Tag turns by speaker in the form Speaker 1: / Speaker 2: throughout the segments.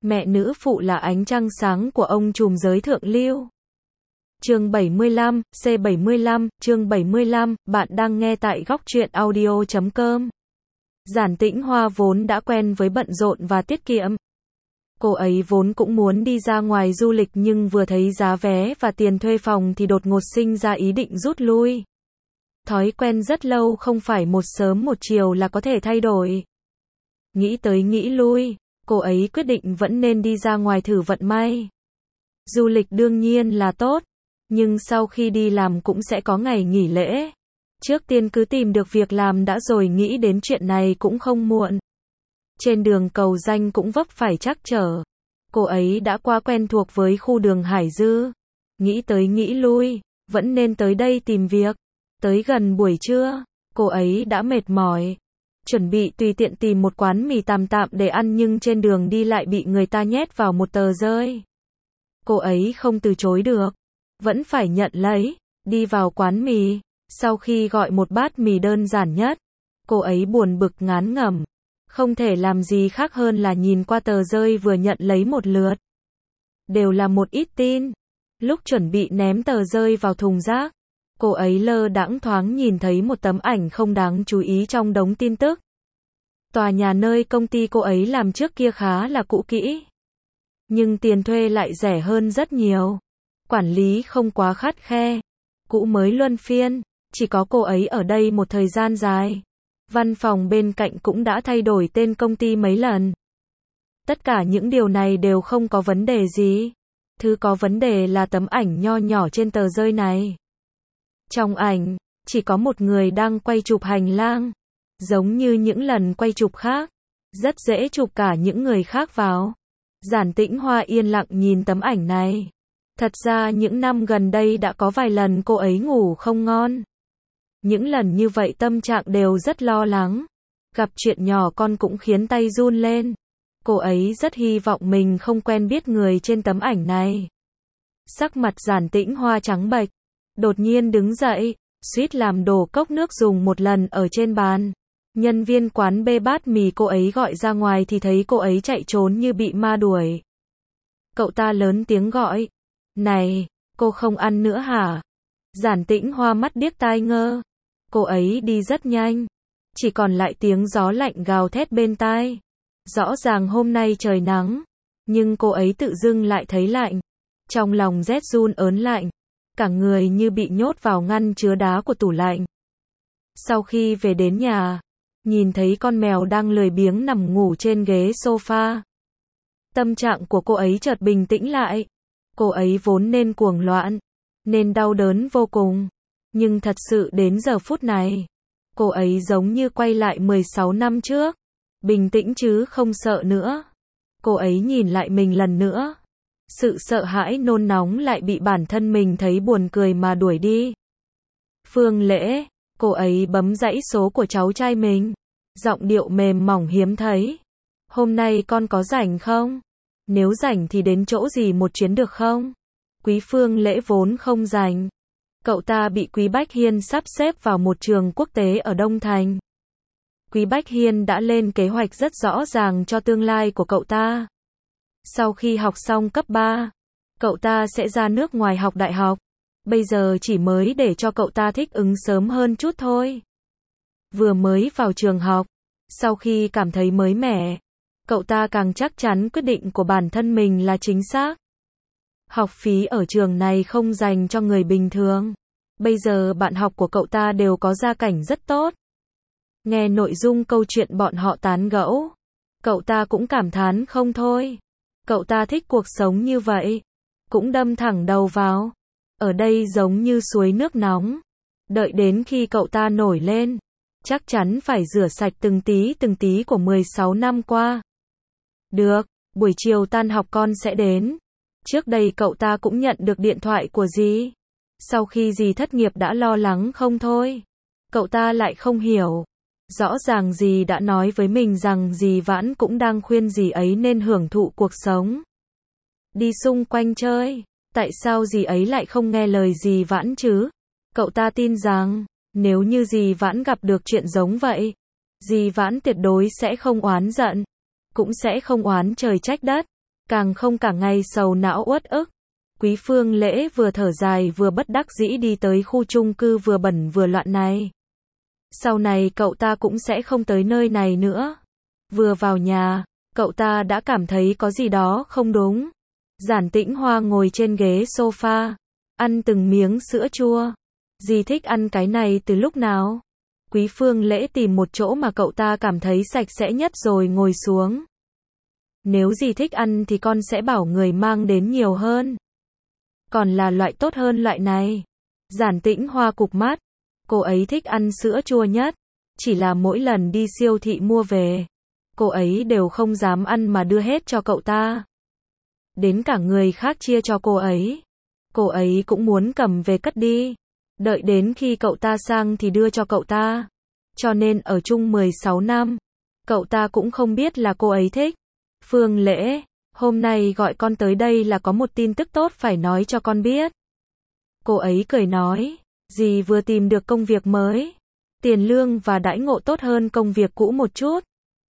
Speaker 1: Mẹ nữ phụ là ánh trăng sáng của ông trùm giới thượng lưu. Chương 75, C75, chương 75, bạn đang nghe tại góc truyện audio.com. Giản Tĩnh Hoa vốn đã quen với bận rộn và tiết kiệm. Cô ấy vốn cũng muốn đi ra ngoài du lịch nhưng vừa thấy giá vé và tiền thuê phòng thì đột ngột sinh ra ý định rút lui. Thói quen rất lâu không phải một sớm một chiều là có thể thay đổi. Nghĩ tới nghĩ lui, cô ấy quyết định vẫn nên đi ra ngoài thử vận may. Du lịch đương nhiên là tốt, nhưng sau khi đi làm cũng sẽ có ngày nghỉ lễ. Trước tiên cứ tìm được việc làm đã rồi nghĩ đến chuyện này cũng không muộn. Trên đường cầu danh cũng vấp phải trắc trở. Cô ấy đã quá quen thuộc với khu đường Hải Dư. Nghĩ tới nghĩ lui, vẫn nên tới đây tìm việc. Tới gần buổi trưa, cô ấy đã mệt mỏi. Chuẩn bị tùy tiện tìm một quán mì tạm tạm để ăn nhưng trên đường đi lại bị người ta nhét vào một tờ rơi. Cô ấy không từ chối được. Vẫn phải nhận lấy, đi vào quán mì. Sau khi gọi một bát mì đơn giản nhất, cô ấy buồn bực ngán ngẩm. Không thể làm gì khác hơn là nhìn qua tờ rơi vừa nhận lấy một lượt. Đều là một ít tin. Lúc chuẩn bị ném tờ rơi vào thùng rác, cô ấy lơ đãng thoáng nhìn thấy một tấm ảnh không đáng chú ý trong đống tin tức. Tòa nhà nơi công ty cô ấy làm trước kia khá là cũ kỹ, nhưng tiền thuê lại rẻ hơn rất nhiều. Quản lý không quá khắt khe, cũ mới luân phiên, chỉ có cô ấy ở đây một thời gian dài. Văn phòng bên cạnh cũng đã thay đổi tên công ty mấy lần. Tất cả những điều này đều không có vấn đề gì. Thứ có vấn đề là tấm ảnh nho nhỏ trên tờ rơi này. Trong ảnh, chỉ có một người đang quay chụp hành lang. Giống như những lần quay chụp khác, rất dễ chụp cả những người khác vào. Giản Tĩnh Hoa yên lặng nhìn tấm ảnh này. Thật ra những năm gần đây đã có vài lần cô ấy ngủ không ngon. Những lần như vậy tâm trạng đều rất lo lắng. Gặp chuyện nhỏ con cũng khiến tay run lên. Cô ấy rất hy vọng mình không quen biết người trên tấm ảnh này. Sắc mặt Giản Tĩnh Hoa trắng bệch. Đột nhiên đứng dậy, suýt làm đổ cốc nước dùng một lần ở trên bàn. Nhân viên quán bê bát mì cô ấy gọi ra ngoài thì thấy cô ấy chạy trốn như bị ma đuổi. Cậu ta lớn tiếng gọi. Này, cô không ăn nữa hả? Giản Tĩnh Hoa mắt điếc tai ngơ. Cô ấy đi rất nhanh. Chỉ còn lại tiếng gió lạnh gào thét bên tai. Rõ ràng hôm nay trời nắng. Nhưng cô ấy tự dưng lại thấy lạnh. Trong lòng rét run ớn lạnh. Cả người như bị nhốt vào ngăn chứa đá của tủ lạnh. Sau khi về đến nhà, nhìn thấy con mèo đang lười biếng nằm ngủ trên ghế sofa. Tâm trạng của cô ấy chợt bình tĩnh lại. Cô ấy vốn nên cuồng loạn, nên đau đớn vô cùng. Nhưng thật sự đến giờ phút này, cô ấy giống như quay lại 16 năm trước. Bình tĩnh chứ không sợ nữa. Cô ấy nhìn lại mình lần nữa. Sự sợ hãi nôn nóng lại bị bản thân mình thấy buồn cười mà đuổi đi. Phương Lễ, cô ấy bấm dãy số của cháu trai mình. Giọng điệu mềm mỏng hiếm thấy. Hôm nay con có rảnh không? Nếu rảnh thì đến chỗ gì một chuyến được không? Quý Phương Lễ vốn không rảnh. Cậu ta bị Quý Bách Hiên sắp xếp vào một trường quốc tế ở Đông Thành. Quý Bách Hiên đã lên kế hoạch rất rõ ràng cho tương lai của cậu ta. Sau khi học xong cấp 3, cậu ta sẽ ra nước ngoài học đại học. Bây giờ chỉ mới để cho cậu ta thích ứng sớm hơn chút thôi. Vừa mới vào trường học, sau khi cảm thấy mới mẻ, cậu ta càng chắc chắn quyết định của bản thân mình là chính xác. Học phí ở trường này không dành cho người bình thường. Bây giờ bạn học của cậu ta đều có gia cảnh rất tốt. Nghe nội dung câu chuyện bọn họ tán gẫu, cậu ta cũng cảm thán không thôi. Cậu ta thích cuộc sống như vậy, cũng đâm thẳng đầu vào. Ở đây giống như suối nước nóng. Đợi đến khi cậu ta nổi lên, chắc chắn phải rửa sạch từng tí của 16 năm qua. Được, buổi chiều tan học con sẽ đến. Trước đây cậu ta cũng nhận được điện thoại của dì. Sau khi dì thất nghiệp đã lo lắng không thôi. Cậu ta lại không hiểu. Rõ ràng dì đã nói với mình rằng dì Vãn cũng đang khuyên dì ấy nên hưởng thụ cuộc sống. Đi xung quanh chơi. Tại sao dì ấy lại không nghe lời dì Vãn chứ? Cậu ta tin rằng, nếu như dì Vãn gặp được chuyện giống vậy, dì Vãn tuyệt đối sẽ không oán giận. Cũng sẽ không oán trời trách đất. càng không cả ngày sầu não uất ức. Quý Phương Lễ vừa thở dài vừa bất đắc dĩ đi tới khu chung cư vừa bẩn vừa loạn này. Sau này cậu ta cũng sẽ không tới nơi này nữa. Vừa vào nhà, cậu ta đã cảm thấy có gì đó không đúng. Giản Tĩnh Hoa ngồi trên ghế sofa, ăn từng miếng sữa chua. Dì thích ăn cái này từ lúc nào? Quý Phương Lễ tìm một chỗ mà cậu ta cảm thấy sạch sẽ nhất rồi ngồi xuống. Nếu dì thích ăn thì con sẽ bảo người mang đến nhiều hơn. Còn là loại tốt hơn loại này. Giản Tĩnh Hoa cụp mắt. Cô ấy thích ăn sữa chua nhất. Chỉ là mỗi lần đi siêu thị mua về, cô ấy đều không dám ăn mà đưa hết cho cậu ta. Đến cả người khác chia cho cô ấy cũng muốn cầm về cất đi. Đợi đến khi cậu ta sang thì đưa cho cậu ta. Cho nên ở chung 16 năm, cậu ta cũng không biết là cô ấy thích. Phương Lễ, hôm nay gọi con tới đây là có một tin tức tốt phải nói cho con biết. Cô ấy cười nói, dì vừa tìm được công việc mới. Tiền lương và đãi ngộ tốt hơn công việc cũ một chút.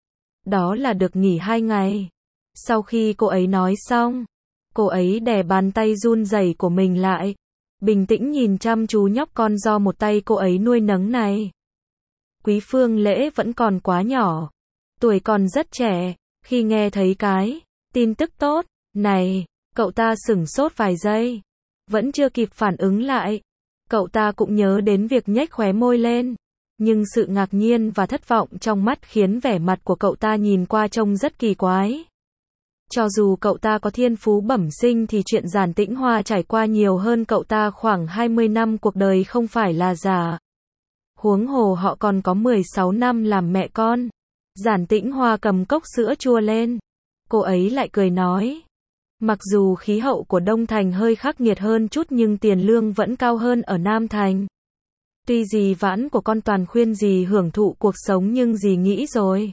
Speaker 1: Đó là được nghỉ 2 ngày. Sau khi cô ấy nói xong, cô ấy đè bàn tay run rẩy của mình lại. Bình tĩnh nhìn chăm chú nhóc con do một tay cô ấy nuôi nấng này. Quý Phương Lễ vẫn còn quá nhỏ. Tuổi còn rất trẻ. Khi nghe thấy cái tin tức tốt này, cậu ta sửng sốt vài giây. Vẫn chưa kịp phản ứng lại. Cậu ta cũng nhớ đến việc nhếch khóe môi lên. Nhưng sự ngạc nhiên và thất vọng trong mắt khiến vẻ mặt của cậu ta nhìn qua trông rất kỳ quái. Cho dù cậu ta có thiên phú bẩm sinh thì chuyện Giản Tĩnh Hoa trải qua nhiều hơn cậu ta khoảng 20 năm cuộc đời không phải là giả. Huống hồ họ còn có 16 năm làm mẹ con. Giản Tĩnh Hoa cầm cốc sữa chua lên. Cô ấy lại cười nói. Mặc dù khí hậu của Đông Thành hơi khắc nghiệt hơn chút nhưng tiền lương vẫn cao hơn ở Nam Thành. Tuy dì Vãn của con toàn khuyên dì hưởng thụ cuộc sống nhưng dì nghĩ rồi.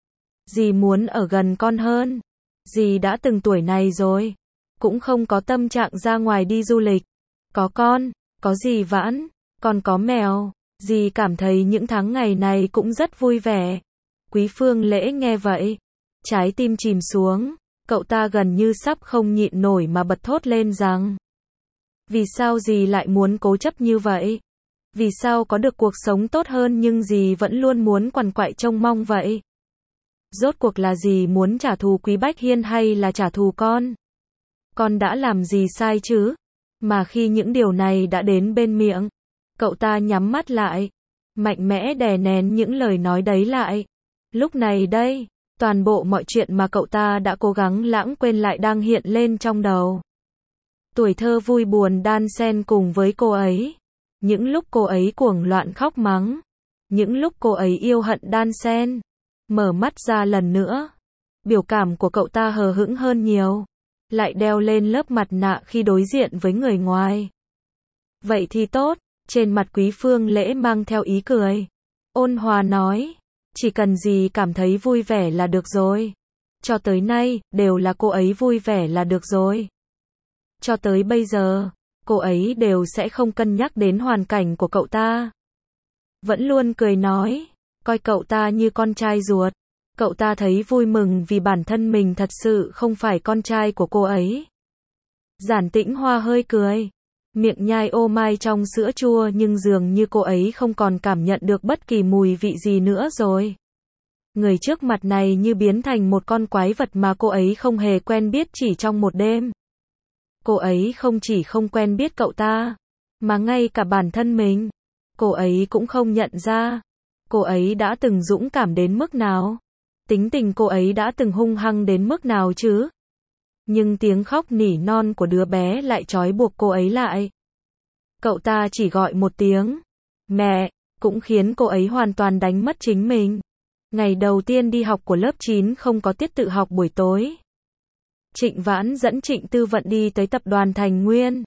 Speaker 1: Dì muốn ở gần con hơn. Dì đã từng tuổi này rồi. Cũng không có tâm trạng ra ngoài đi du lịch. Có con, có dì Vãn, còn có mèo. Dì cảm thấy những tháng ngày này cũng rất vui vẻ. Quý Phương Lễ nghe vậy. Trái tim chìm xuống. Cậu ta gần như sắp không nhịn nổi mà bật thốt lên rằng. Vì sao dì lại muốn cố chấp như vậy? Vì sao có được cuộc sống tốt hơn nhưng dì vẫn luôn muốn quằn quại trông mong vậy? Rốt cuộc là dì muốn trả thù Quý Bách Hiên hay là trả thù con? Con đã làm gì sai chứ? Mà khi những điều này đã đến bên miệng, cậu ta nhắm mắt lại, mạnh mẽ đè nén những lời nói đấy lại. Lúc này đây, toàn bộ mọi chuyện mà cậu ta đã cố gắng lãng quên lại đang hiện lên trong đầu. Tuổi thơ vui buồn đan xen cùng với cô ấy. Những lúc cô ấy cuồng loạn khóc mắng. Những lúc cô ấy yêu hận đan xen. Mở mắt ra lần nữa. Biểu cảm của cậu ta hờ hững hơn nhiều. Lại đeo lên lớp mặt nạ khi đối diện với người ngoài. Vậy thì tốt. Trên mặt Quý Phương Lễ mang theo ý cười. Ôn hòa nói. Chỉ cần dì cảm thấy vui vẻ là được rồi. Cho tới nay, đều là cô ấy vui vẻ là được rồi. Cho tới bây giờ, cô ấy đều sẽ không cân nhắc đến hoàn cảnh của cậu ta. Vẫn luôn cười nói, coi cậu ta như con trai ruột. Cậu ta thấy vui mừng vì bản thân mình thật sự không phải con trai của cô ấy. Giản Tĩnh Hoa hơi cười, miệng nhai ô mai trong sữa chua nhưng dường như cô ấy không còn cảm nhận được bất kỳ mùi vị gì nữa rồi. Người trước mặt này như biến thành một con quái vật mà cô ấy không hề quen biết chỉ trong một đêm. Cô ấy không chỉ không quen biết cậu ta, mà ngay cả bản thân mình, cô ấy cũng không nhận ra. Cô ấy đã từng dũng cảm đến mức nào? Tính tình cô ấy đã từng hung hăng đến mức nào chứ? Nhưng tiếng khóc nỉ non của đứa bé lại trói buộc cô ấy lại. Cậu ta chỉ gọi một tiếng, mẹ, cũng khiến cô ấy hoàn toàn đánh mất chính mình. Ngày đầu tiên đi học của lớp 9 không có tiết tự học buổi tối. Trịnh Vãn dẫn Trịnh Tư Vận đi tới tập đoàn Thành Nguyên.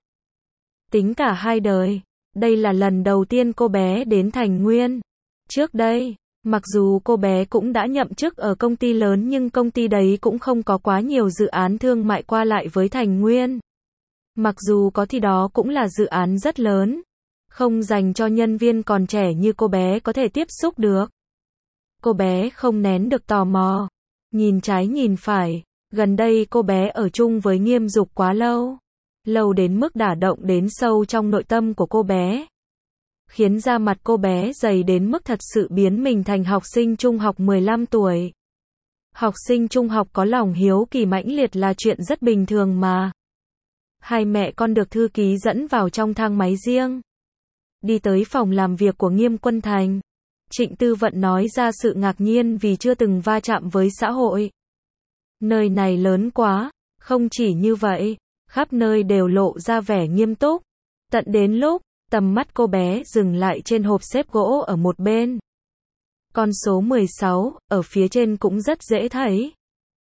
Speaker 1: Tính cả hai đời, đây là lần đầu tiên cô bé đến Thành Nguyên. Trước đây, mặc dù cô bé cũng đã nhậm chức ở công ty lớn nhưng công ty đấy cũng không có quá nhiều dự án thương mại qua lại với Thành Nguyên. Mặc dù có thì đó cũng là dự án rất lớn, không dành cho nhân viên còn trẻ như cô bé có thể tiếp xúc được. Cô bé không nén được tò mò, nhìn trái nhìn phải, Gần đây cô bé ở chung với Nghiêm Dục quá lâu. Lâu đến mức đả động đến sâu trong nội tâm của cô bé. Khiến da mặt cô bé dày đến mức thật sự biến mình thành học sinh trung học 15 tuổi. Học sinh trung học có lòng hiếu kỳ mãnh liệt là chuyện rất bình thường mà. Hai mẹ con được thư ký dẫn vào trong thang máy riêng. Đi tới phòng làm việc của Nghiêm Quân Thành. Trịnh Tư Vận nói ra sự ngạc nhiên vì chưa từng va chạm với xã hội. Nơi này lớn quá, không chỉ như vậy, khắp nơi đều lộ ra vẻ nghiêm túc. Tận đến lúc, tầm mắt cô bé dừng lại trên hộp xếp gỗ ở một bên. Con số 16, ở phía trên cũng rất dễ thấy.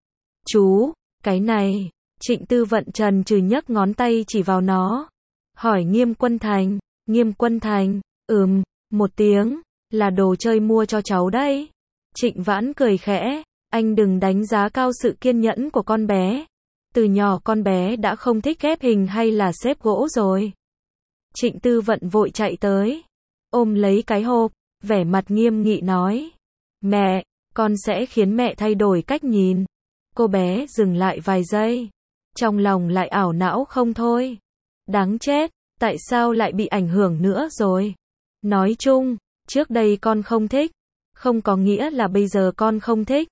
Speaker 1: Chú, cái này, Trịnh Tư Vận trần trừ nhấc ngón tay chỉ vào nó. Hỏi Nghiêm Quân Thành, Nghiêm Quân Thành, một tiếng, là đồ chơi mua cho cháu đấy. Trịnh Vãn cười khẽ, anh đừng đánh giá cao sự kiên nhẫn của con bé. Từ nhỏ con bé đã không thích ghép hình hay là xếp gỗ rồi. Trịnh Tư Vận vội chạy tới, ôm lấy cái hộp, vẻ mặt nghiêm nghị nói. Mẹ, con sẽ khiến mẹ thay đổi cách nhìn. Cô bé dừng lại vài giây. Trong lòng lại ảo não không thôi. Đáng chết, tại sao lại bị ảnh hưởng nữa rồi? Nói chung, trước đây con không thích. Không có nghĩa là bây giờ con không thích.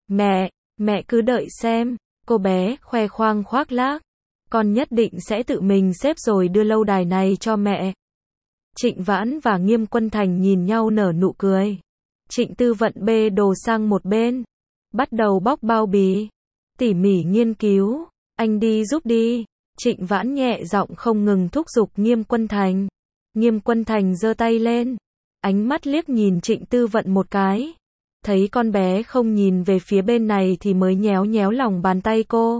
Speaker 1: Mẹ cứ đợi xem. Cô bé khoe khoang khoác lác. Con nhất định sẽ tự mình xếp rồi đưa lâu đài này cho mẹ. Trịnh Vãn và Nghiêm Quân Thành nhìn nhau nở nụ cười. Trịnh Tư Vận bê đồ sang một bên. Bắt đầu bóc bao bì. Tỉ mỉ nghiên cứu. Anh đi giúp đi. Trịnh Vãn nhẹ giọng không ngừng thúc giục Nghiêm Quân Thành. Nghiêm Quân Thành giơ tay lên. Ánh mắt liếc nhìn Trịnh Tư Vận một cái. Thấy con bé không nhìn về phía bên này thì mới nhéo nhéo lòng bàn tay cô.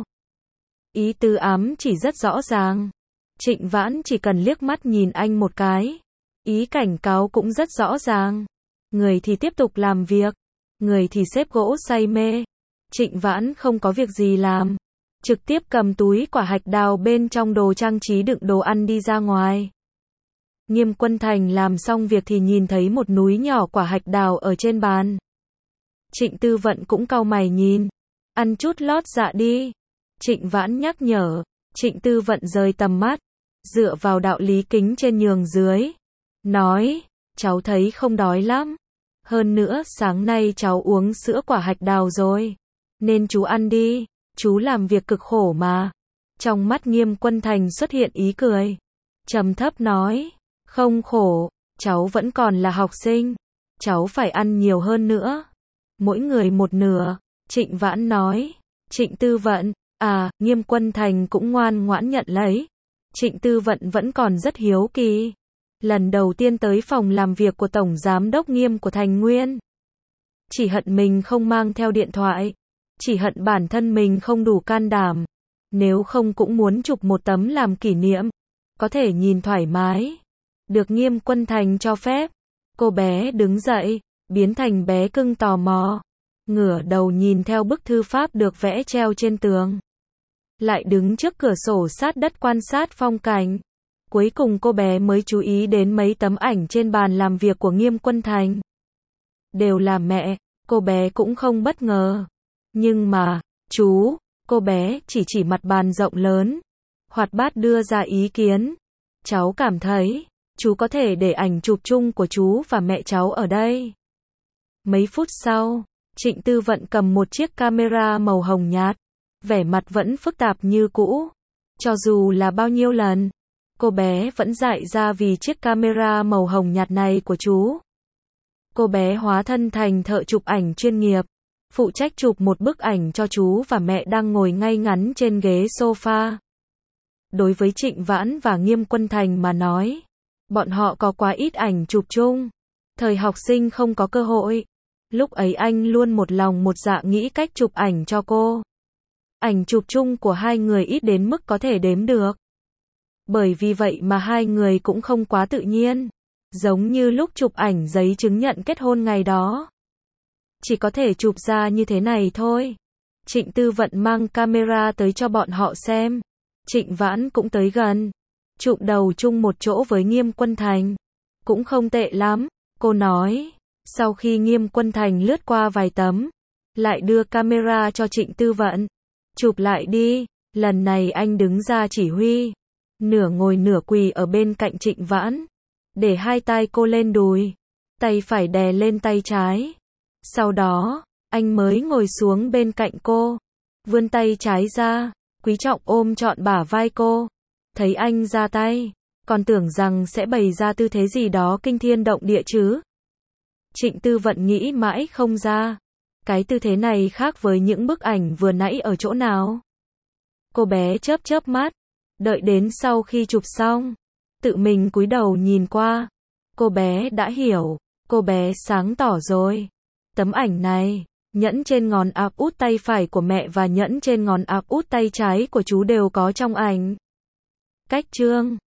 Speaker 1: Ý tứ ám chỉ rất rõ ràng. Trịnh Vãn chỉ cần liếc mắt nhìn anh một cái. Ý cảnh cáo cũng rất rõ ràng. Người thì tiếp tục làm việc. Người thì xếp gỗ say mê. Trịnh Vãn không có việc gì làm. Trực tiếp cầm túi quả hạch đào bên trong đồ trang trí đựng đồ ăn đi ra ngoài. Nghiêm Quân Thành làm xong việc thì nhìn thấy một núi nhỏ quả hạch đào ở trên bàn. Trịnh Tư Vận cũng cau mày nhìn. Ăn chút lót dạ đi. Trịnh Vãn nhắc nhở. Trịnh Tư Vận rời tầm mắt. Dựa vào đạo lý kính trên nhường dưới. Nói, cháu thấy không đói lắm. Hơn nữa sáng nay cháu uống sữa quả hạch đào rồi. Nên chú ăn đi. Chú làm việc cực khổ mà. Trong mắt Nghiêm Quân Thành xuất hiện ý cười. Trầm thấp nói. Không khổ. Cháu vẫn còn là học sinh. Cháu phải ăn nhiều hơn nữa. Mỗi người một nửa. Trịnh Vãn nói. Trịnh Tư Vận. Nghiêm Quân Thành cũng ngoan ngoãn nhận lấy. Trịnh Tư Vận vẫn còn rất hiếu kỳ. Lần đầu tiên tới phòng làm việc của Tổng Giám đốc Nghiêm của Thành Nguyên. Chỉ hận mình không mang theo điện thoại. Chỉ hận bản thân mình không đủ can đảm. Nếu không cũng muốn chụp một tấm làm kỷ niệm. Có thể nhìn thoải mái. Được Nghiêm Quân Thành cho phép. Cô bé đứng dậy, biến thành bé cưng tò mò. Ngửa đầu nhìn theo bức thư pháp được vẽ treo trên tường. Lại đứng trước cửa sổ sát đất quan sát phong cảnh. Cuối cùng cô bé mới chú ý đến mấy tấm ảnh trên bàn làm việc của Nghiêm Quân Thành. Đều là mẹ, cô bé cũng không bất ngờ. Nhưng mà, chú, cô bé chỉ mặt bàn rộng lớn. Hoạt bát đưa ra ý kiến. Cháu cảm thấy, chú có thể để ảnh chụp chung của chú và mẹ cháu ở đây. Mấy phút sau, Trịnh Tư Vận cầm một chiếc camera màu hồng nhạt. Vẻ mặt vẫn phức tạp như cũ. Cho dù là bao nhiêu lần, cô bé vẫn dại ra vì chiếc camera màu hồng nhạt này của chú. Cô bé hóa thân thành thợ chụp ảnh chuyên nghiệp. Phụ trách chụp một bức ảnh cho chú và mẹ đang ngồi ngay ngắn trên ghế sofa. Đối với Trịnh Vãn và Nghiêm Quân Thành mà nói, bọn họ có quá ít ảnh chụp chung. Thời học sinh không có cơ hội. Lúc ấy anh luôn một lòng một dạ nghĩ cách chụp ảnh cho cô. Ảnh chụp chung của hai người ít đến mức có thể đếm được. Bởi vì vậy mà hai người cũng không quá tự nhiên. Giống như lúc chụp ảnh giấy chứng nhận kết hôn ngày đó. Chỉ có thể chụp ra như thế này thôi. Trịnh Tư Vận mang camera tới cho bọn họ xem. Trịnh Vãn cũng tới gần. Chụp đầu chung một chỗ với Nghiêm Quân Thành. Cũng không tệ lắm, cô nói. Sau khi Nghiêm Quân Thành lướt qua vài tấm, lại đưa camera cho Trịnh Tư Vận. Chụp lại đi. Lần này anh đứng ra chỉ huy. Nửa ngồi nửa quỳ ở bên cạnh Trịnh Vãn. Để hai tay cô lên đùi. Tay phải đè lên tay trái. Sau đó, anh mới ngồi xuống bên cạnh cô. Vươn tay trái ra. Quý trọng ôm trọn bả vai cô. Thấy anh ra tay. Còn tưởng rằng sẽ bày ra tư thế gì đó kinh thiên động địa chứ. Trịnh Tư Vận nghĩ mãi không ra. Cái tư thế này khác với những bức ảnh vừa nãy ở chỗ nào. Cô bé chớp chớp mắt. Đợi đến sau khi chụp xong. Tự mình cúi đầu nhìn qua. Cô bé đã hiểu. Cô bé sáng tỏ rồi. Tấm ảnh này, nhẫn trên ngón áp út tay phải của mẹ và nhẫn trên ngón áp út tay trái của chú đều có trong ảnh. Cách trương.